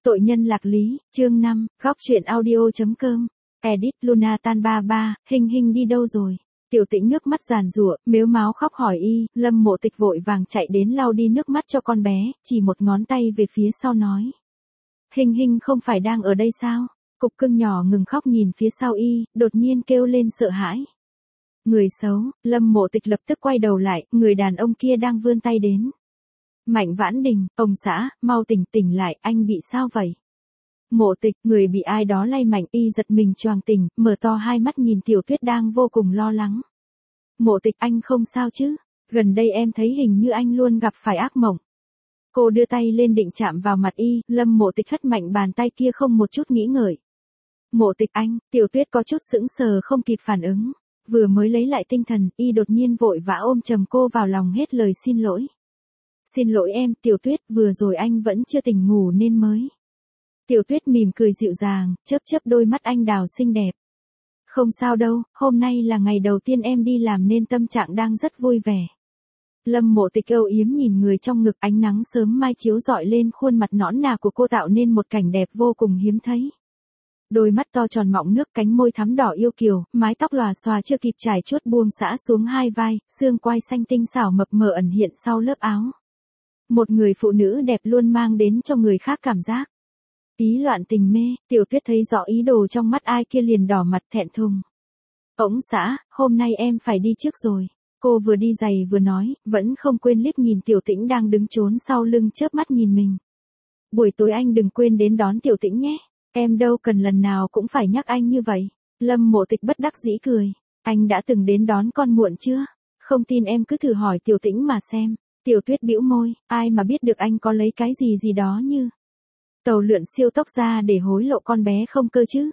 Tội nhân lạc lý, chương 5, góc truyện audio.com. Edit Luna tan 33, Hình Hình đi đâu rồi? Tiểu Tĩnh nước mắt giàn giụa, mếu máo khóc hỏi y, Lâm Mộ Tịch vội vàng chạy đến lau đi nước mắt cho con bé, chỉ một ngón tay về phía sau nói. Hình Hình không phải đang ở đây sao? Cục cưng nhỏ ngừng khóc nhìn phía sau y, đột nhiên kêu lên sợ hãi. Người xấu, Lâm Mộ Tịch lập tức quay đầu lại, người đàn ông kia đang vươn tay đến. Mạnh Vãn Đình, ông xã, mau tỉnh lại, anh bị sao vậy? Mộ Tịch, người bị ai đó lay mạnh, y giật mình choàng tỉnh, mở to hai mắt nhìn Tiểu Tuyết đang vô cùng lo lắng. Mộ Tịch, anh không sao chứ? Gần đây em thấy hình như anh luôn gặp phải ác mộng. Cô đưa tay lên định chạm vào mặt y, Lâm Mộ Tịch hất mạnh bàn tay kia không một chút nghĩ ngợi. Mộ Tịch anh, Tiểu Tuyết có chút sững sờ không kịp phản ứng. Vừa mới lấy lại tinh thần, y đột nhiên vội vã ôm chầm cô vào lòng hết lời xin lỗi. Xin lỗi em, Tiểu Tuyết, vừa rồi anh vẫn chưa tỉnh ngủ nên mới. Tiểu Tuyết mỉm cười dịu dàng, chớp đôi mắt anh đào xinh đẹp. Không sao đâu, hôm nay là ngày đầu tiên em đi làm nên tâm trạng đang rất vui vẻ. Lâm Mộ Tịch âu yếm nhìn người trong ngực, ánh nắng sớm mai chiếu rọi lên khuôn mặt nõn nà của cô tạo nên một cảnh đẹp vô cùng hiếm thấy. Đôi mắt to tròn mọng nước, cánh môi thắm đỏ yêu kiều, mái tóc lòa xòa chưa kịp trải chuốt buông xõa xuống hai vai, xương quai xanh tinh xảo mập mờ ẩn hiện sau lớp áo. Một người phụ nữ đẹp luôn mang đến cho người khác cảm giác ý loạn tình mê. Tiểu Tuyết thấy rõ ý đồ trong mắt ai kia liền đỏ mặt thẹn thùng. Ổng xã, hôm nay em phải đi trước rồi. Cô vừa đi giày vừa nói, vẫn không quên liếc nhìn Tiểu Tĩnh đang đứng trốn sau lưng chớp mắt nhìn mình. Buổi tối anh đừng quên đến đón Tiểu Tĩnh nhé. Em đâu cần lần nào cũng phải nhắc anh như vậy. Lâm Mộ Tịch bất đắc dĩ cười. Anh đã từng đến đón con muộn chưa? Không tin em cứ thử hỏi Tiểu Tĩnh mà xem. Tiểu Tuyết bĩu môi, ai mà biết được anh có lấy cái gì đó như tàu lượn siêu tốc ra để hối lộ con bé không cơ chứ.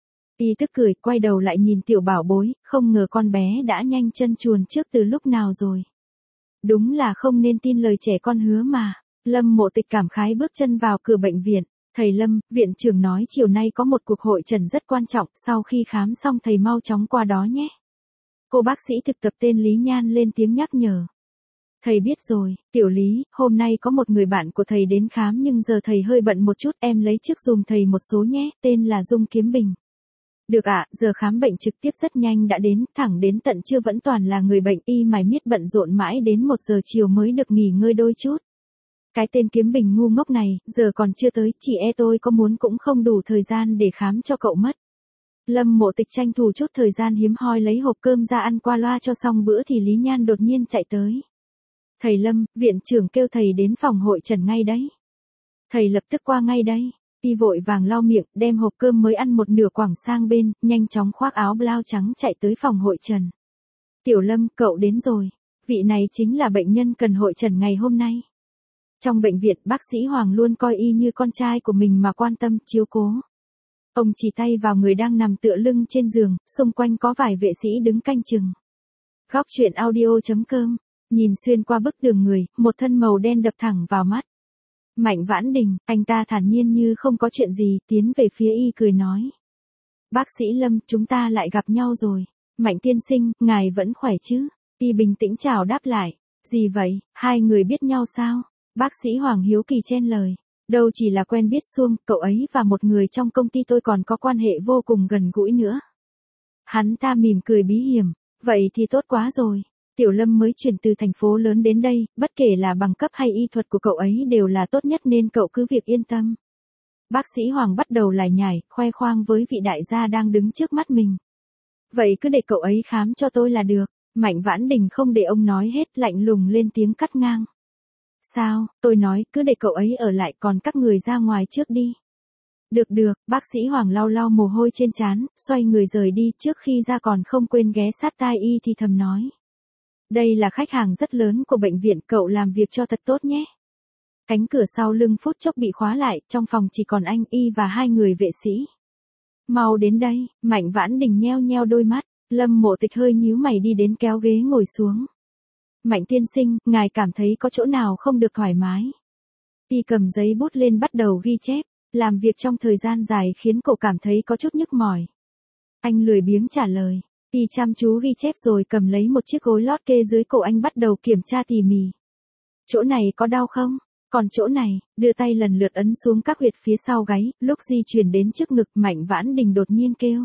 Y tức cười, quay đầu lại nhìn tiểu bảo bối, không ngờ con bé đã nhanh chân chuồn trước từ lúc nào rồi. Đúng là không nên tin lời trẻ con hứa mà. Lâm Mộ Tịch cảm khái bước chân vào cửa bệnh viện. Thầy Lâm, viện trưởng nói chiều nay có một cuộc hội trần rất quan trọng, sau khi khám xong thầy mau chóng qua đó nhé. Cô bác sĩ thực tập tên Lý Nhan lên tiếng nhắc nhở. Thầy biết rồi, Tiểu Lý, hôm nay có một người bạn của thầy đến khám nhưng giờ thầy hơi bận một chút, em lấy trước dùm thầy một số nhé, tên là Dung Kiếm Bình. Được ạ, giờ khám bệnh trực tiếp rất nhanh đã đến, thẳng đến tận trưa vẫn toàn là người bệnh, y mải miết bận rộn mãi đến 1 giờ chiều mới được nghỉ ngơi đôi chút. Cái tên Kiếm Bình ngu ngốc này, giờ còn chưa tới, chị tôi có muốn cũng không đủ thời gian để khám cho cậu mất. Lâm Mộ Tịch tranh thủ chút thời gian hiếm hoi lấy hộp cơm ra ăn qua loa cho xong bữa thì Lý Nhan đột nhiên chạy tới. Thầy Lâm, viện trưởng kêu thầy đến phòng hội trần ngay đấy. Thầy lập tức qua ngay đây. Y vội vàng lau miệng, đem hộp cơm mới ăn một nửa quẳng sang bên, nhanh chóng khoác áo blau trắng chạy tới phòng hội trần. Tiểu Lâm, cậu đến rồi. Vị này chính là bệnh nhân cần hội trần ngày hôm nay. Trong bệnh viện, bác sĩ Hoàng luôn coi y như con trai của mình mà quan tâm, chiếu cố. Ông chỉ tay vào người đang nằm tựa lưng trên giường, xung quanh có vài vệ sĩ đứng canh chừng. Góc truyện audio.com. Nhìn xuyên qua bức tường người, một thân màu đen đập thẳng vào mắt. Mạnh Vãn Đình, anh ta thản nhiên như không có chuyện gì, tiến về phía y cười nói. Bác sĩ Lâm, chúng ta lại gặp nhau rồi. Mạnh tiên sinh, ngài vẫn khỏe chứ? Y bình tĩnh chào đáp lại. Gì vậy, hai người biết nhau sao? Bác sĩ Hoàng hiếu kỳ chen lời. Đâu chỉ là quen biết suông, cậu ấy và một người trong công ty tôi còn có quan hệ vô cùng gần gũi nữa. Hắn ta mỉm cười bí hiểm. Vậy thì tốt quá rồi. Tiểu Lâm mới chuyển từ thành phố lớn đến đây, bất kể là bằng cấp hay y thuật của cậu ấy đều là tốt nhất nên cậu cứ việc yên tâm. Bác sĩ Hoàng bắt đầu lải nhải, khoe khoang với vị đại gia đang đứng trước mắt mình. Vậy cứ để cậu ấy khám cho tôi là được. Mạnh Vãn Đình không để ông nói hết, lạnh lùng lên tiếng cắt ngang. Sao, tôi nói cứ để cậu ấy ở lại, còn các người ra ngoài trước đi. Được, bác sĩ Hoàng lau lau mồ hôi trên trán, xoay người rời đi, trước khi ra còn không quên ghé sát tai y thì thầm nói. Đây là khách hàng rất lớn của bệnh viện, cậu làm việc cho thật tốt nhé. Cánh cửa sau lưng phút chốc bị khóa lại, trong phòng chỉ còn anh y và hai người vệ sĩ. Mau đến đây, Mạnh Vãn Đình nheo đôi mắt, Lâm Mộ Tịch hơi nhíu mày đi đến kéo ghế ngồi xuống. Mạnh tiên sinh, ngài cảm thấy có chỗ nào không được thoải mái? Y cầm giấy bút lên bắt đầu ghi chép, làm việc trong thời gian dài khiến cậu cảm thấy có chút nhức mỏi. Anh lười biếng trả lời. Y chăm chú ghi chép rồi cầm lấy một chiếc gối lót kê dưới cổ anh bắt đầu kiểm tra tỉ mỉ. Chỗ này có đau không? Còn chỗ này, đưa tay lần lượt ấn xuống các huyệt phía sau gáy, lúc di chuyển đến trước ngực Mạnh Vãn Đình đột nhiên kêu.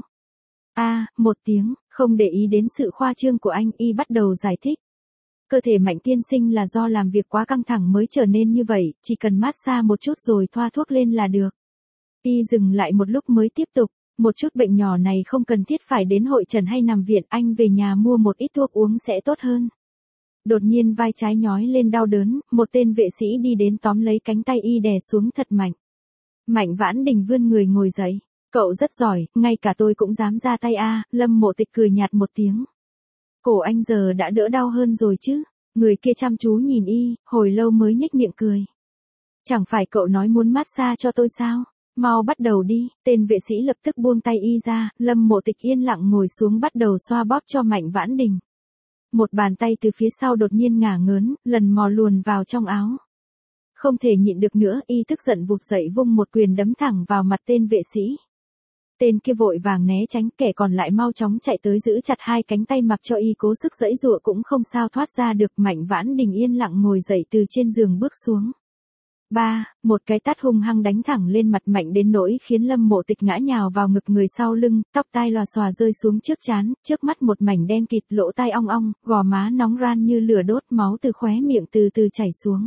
Một tiếng, không để ý đến sự khoa trương của anh, y bắt đầu giải thích. Cơ thể Mạnh tiên sinh là do làm việc quá căng thẳng mới trở nên như vậy, chỉ cần massage một chút rồi thoa thuốc lên là được. Y dừng lại một lúc mới tiếp tục, một chút bệnh nhỏ này không cần thiết phải đến hội trần hay nằm viện, anh về nhà mua một ít thuốc uống sẽ tốt hơn. Đột nhiên vai trái nhói lên đau đớn, một tên vệ sĩ đi đến tóm lấy cánh tay y đè xuống thật mạnh. Mạnh Vãn Đình vươn người ngồi dậy. Cậu rất giỏi, ngay cả tôi cũng dám ra tay Lâm Mộ Tịch cười nhạt một tiếng. Cổ anh giờ đã đỡ đau hơn rồi chứ? Người kia chăm chú nhìn y, hồi lâu mới nhếch miệng cười. Chẳng phải cậu nói muốn massage cho tôi sao? Mau bắt đầu đi, tên vệ sĩ lập tức buông tay y ra, Lâm Mộ Tịch yên lặng ngồi xuống bắt đầu xoa bóp cho Mạnh Vãn Đình. Một bàn tay từ phía sau đột nhiên ngả ngớn, lần mò luồn vào trong áo. Không thể nhịn được nữa, y tức giận vụt dậy vung một quyền đấm thẳng vào mặt tên vệ sĩ. Tên kia vội vàng né tránh, kẻ còn lại mau chóng chạy tới giữ chặt hai cánh tay mặc cho y cố sức giãy giụa cũng không sao thoát ra được. Mạnh Vãn Đình yên lặng ngồi dậy từ trên giường bước xuống. Một cái tát hung hăng đánh thẳng lên mặt Mạnh đến nỗi khiến Lâm Mộ Tịch ngã nhào vào ngực người sau lưng, tóc tai lòa xòa rơi xuống trước trán, trước mắt một mảnh đen kịt, lỗ tai ong ong, gò má nóng ran như lửa đốt, máu từ khóe miệng từ từ chảy xuống.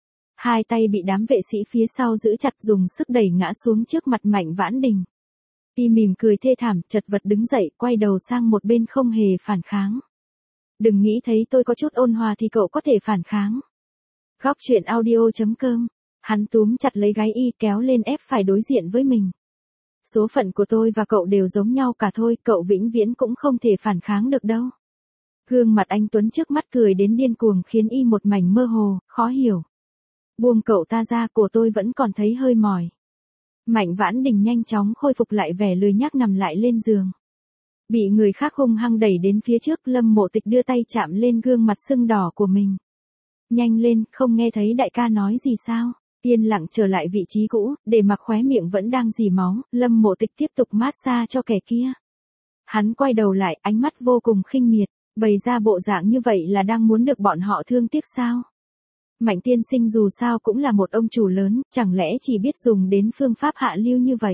Hai tay bị đám vệ sĩ phía sau giữ chặt dùng sức đẩy ngã xuống trước mặt Mạnh Vãn Đình. Y mỉm cười thê thảm, chật vật đứng dậy, quay đầu sang một bên không hề phản kháng. Đừng nghĩ thấy tôi có chút ôn hòa thì cậu có thể phản kháng. Góc truyện audio.com. Hắn túm chặt lấy gáy y kéo lên ép phải đối diện với mình. Số phận của tôi và cậu đều giống nhau cả thôi, cậu vĩnh viễn cũng không thể phản kháng được đâu. Gương mặt anh Tuấn trước mắt cười đến điên cuồng khiến y một mảnh mơ hồ, khó hiểu. Buông cậu ta ra, cổ tôi vẫn còn thấy hơi mỏi. Mạnh Vãn Đình nhanh chóng khôi phục lại vẻ lười nhác nằm lại lên giường. Bị người khác hung hăng đẩy đến phía trước, Lâm Mộ Tịch đưa tay chạm lên gương mặt sưng đỏ của mình. Nhanh lên, không nghe thấy đại ca nói gì sao? Yên lặng trở lại vị trí cũ, để mặc khóe miệng vẫn đang rỉ máu, Lâm Mộ Tịch tiếp tục massage cho kẻ kia. Hắn quay đầu lại, ánh mắt vô cùng khinh miệt, bày ra bộ dạng như vậy là đang muốn được bọn họ thương tiếc sao? Mạnh tiên sinh dù sao cũng là một ông chủ lớn, chẳng lẽ chỉ biết dùng đến phương pháp hạ lưu như vậy?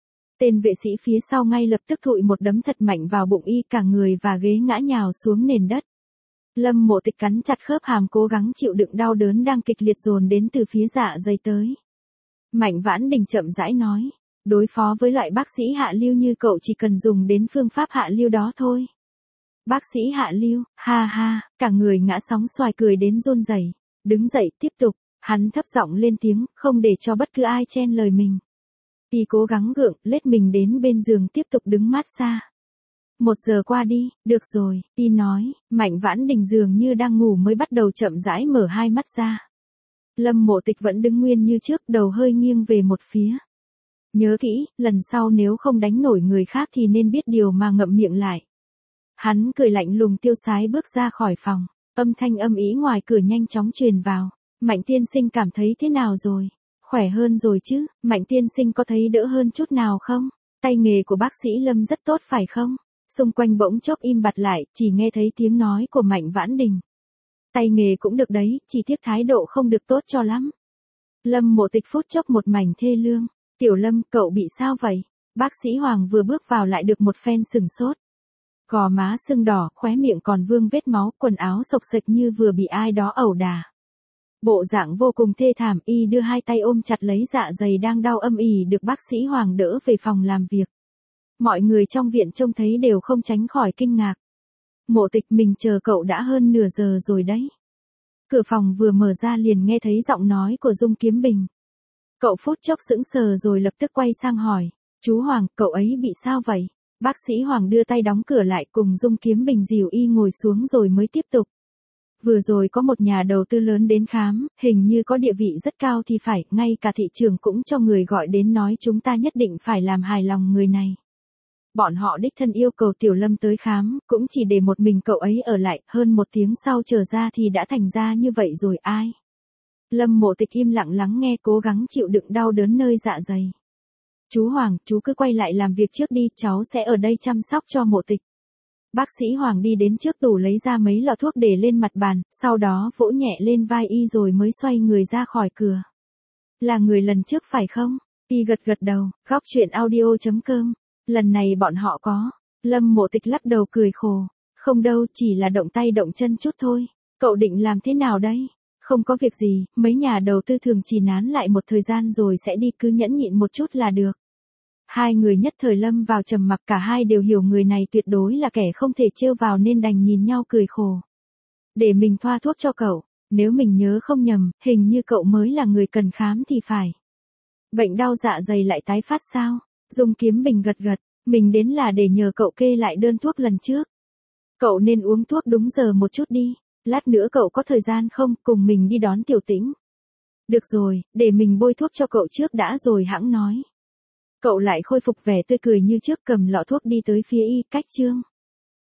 Tên vệ sĩ phía sau ngay lập tức thụi một đấm thật mạnh vào bụng y, cả người và ghế ngã nhào xuống nền đất. Lâm Mộ Tịch cắn chặt khớp hàm cố gắng chịu đựng đau đớn đang kịch liệt dồn đến từ phía dạ dày tới. Mạnh Vãn Đình chậm rãi nói, đối phó với loại bác sĩ hạ lưu như cậu chỉ cần dùng đến phương pháp hạ lưu đó thôi. Bác sĩ hạ lưu, ha ha, cả người ngã sóng xoài cười đến run rẩy. Đứng dậy tiếp tục, hắn thấp giọng lên tiếng, không để cho bất cứ ai chen lời mình. Y cố gắng gượng, lết mình đến bên giường tiếp tục đứng massage. 1 giờ qua đi, được rồi, Y nói, Mạnh Vãn Đình dường như đang ngủ mới bắt đầu chậm rãi mở hai mắt ra. Lâm Mộ Tịch vẫn đứng nguyên như trước, đầu hơi nghiêng về một phía. Nhớ kỹ, lần sau nếu không đánh nổi người khác thì nên biết điều mà ngậm miệng lại. Hắn cười lạnh lùng tiêu sái bước ra khỏi phòng. Âm thanh âm ý ngoài cửa nhanh chóng truyền vào. Mạnh tiên sinh cảm thấy thế nào rồi? Khỏe hơn rồi chứ? Mạnh tiên sinh có thấy đỡ hơn chút nào không? Tay nghề của bác sĩ Lâm rất tốt phải không? Xung quanh bỗng chốc im bặt lại, chỉ nghe thấy tiếng nói của Mạnh Vãn Đình. Tay nghề cũng được đấy, chỉ tiếc thái độ không được tốt cho lắm. Lâm Mộ Tịch phút chốc một mảnh thê lương. Tiểu Lâm, cậu bị sao vậy? Bác sĩ Hoàng vừa bước vào lại được một phen sừng sốt. Gò má sưng đỏ, khóe miệng còn vương vết máu, quần áo xộc xệch như vừa bị ai đó ẩu đả. Bộ dạng vô cùng thê thảm, y đưa hai tay ôm chặt lấy dạ dày đang đau âm ỉ được bác sĩ Hoàng đỡ về phòng làm việc. Mọi người trong viện trông thấy đều không tránh khỏi kinh ngạc. Mộ Tịch, mình chờ cậu đã hơn nửa giờ rồi đấy. Cửa phòng vừa mở ra liền nghe thấy giọng nói của Dung Kiếm Bình. Cậu phút chốc sững sờ rồi lập tức quay sang hỏi, chú Hoàng, cậu ấy bị sao vậy? Bác sĩ Hoàng đưa tay đóng cửa lại cùng Dung Kiếm Bình dìu y ngồi xuống rồi mới tiếp tục. Vừa rồi có một nhà đầu tư lớn đến khám, hình như có địa vị rất cao thì phải, ngay cả thị trường cũng cho người gọi đến nói chúng ta nhất định phải làm hài lòng người này. Bọn họ đích thân yêu cầu Tiểu Lâm tới khám, cũng chỉ để một mình cậu ấy ở lại, hơn 1 tiếng sau trở ra thì đã thành ra như vậy rồi ai. Lâm Mộ Tịch im lặng lắng nghe cố gắng chịu đựng đau đớn nơi dạ dày. Chú Hoàng, chú cứ quay lại làm việc trước đi, cháu sẽ ở đây chăm sóc cho Mộ Tịch. Bác sĩ Hoàng đi đến trước tủ lấy ra mấy lọ thuốc để lên mặt bàn, sau đó vỗ nhẹ lên vai y rồi mới xoay người ra khỏi cửa. Là người lần trước phải không? Y gật gật đầu, góc chuyện audio.com. Lần này bọn họ có. Lâm Mộ Tịch lắc đầu cười khổ. Không đâu, chỉ là động tay động chân chút thôi. Cậu định làm thế nào đây? Không có việc gì, mấy nhà đầu tư thường chỉ nán lại một thời gian rồi sẽ đi, cứ nhẫn nhịn một chút là được. Hai người nhất thời lâm vào trầm mặc, cả hai đều hiểu người này tuyệt đối là kẻ không thể trêu vào nên đành nhìn nhau cười khổ. Để mình thoa thuốc cho cậu, nếu mình nhớ không nhầm, hình như cậu mới là người cần khám thì phải. Bệnh đau dạ dày lại tái phát sao? Dung Kiếm Bình gật gật, mình đến là để nhờ cậu kê lại đơn thuốc lần trước. Cậu nên uống thuốc đúng giờ một chút đi, lát nữa cậu có thời gian không, cùng mình đi đón Tiểu Tĩnh. Được rồi, để mình bôi thuốc cho cậu trước đã rồi hẵng nói. Cậu lại khôi phục vẻ tươi cười như trước, cầm lọ thuốc đi tới phía y, cách Trương.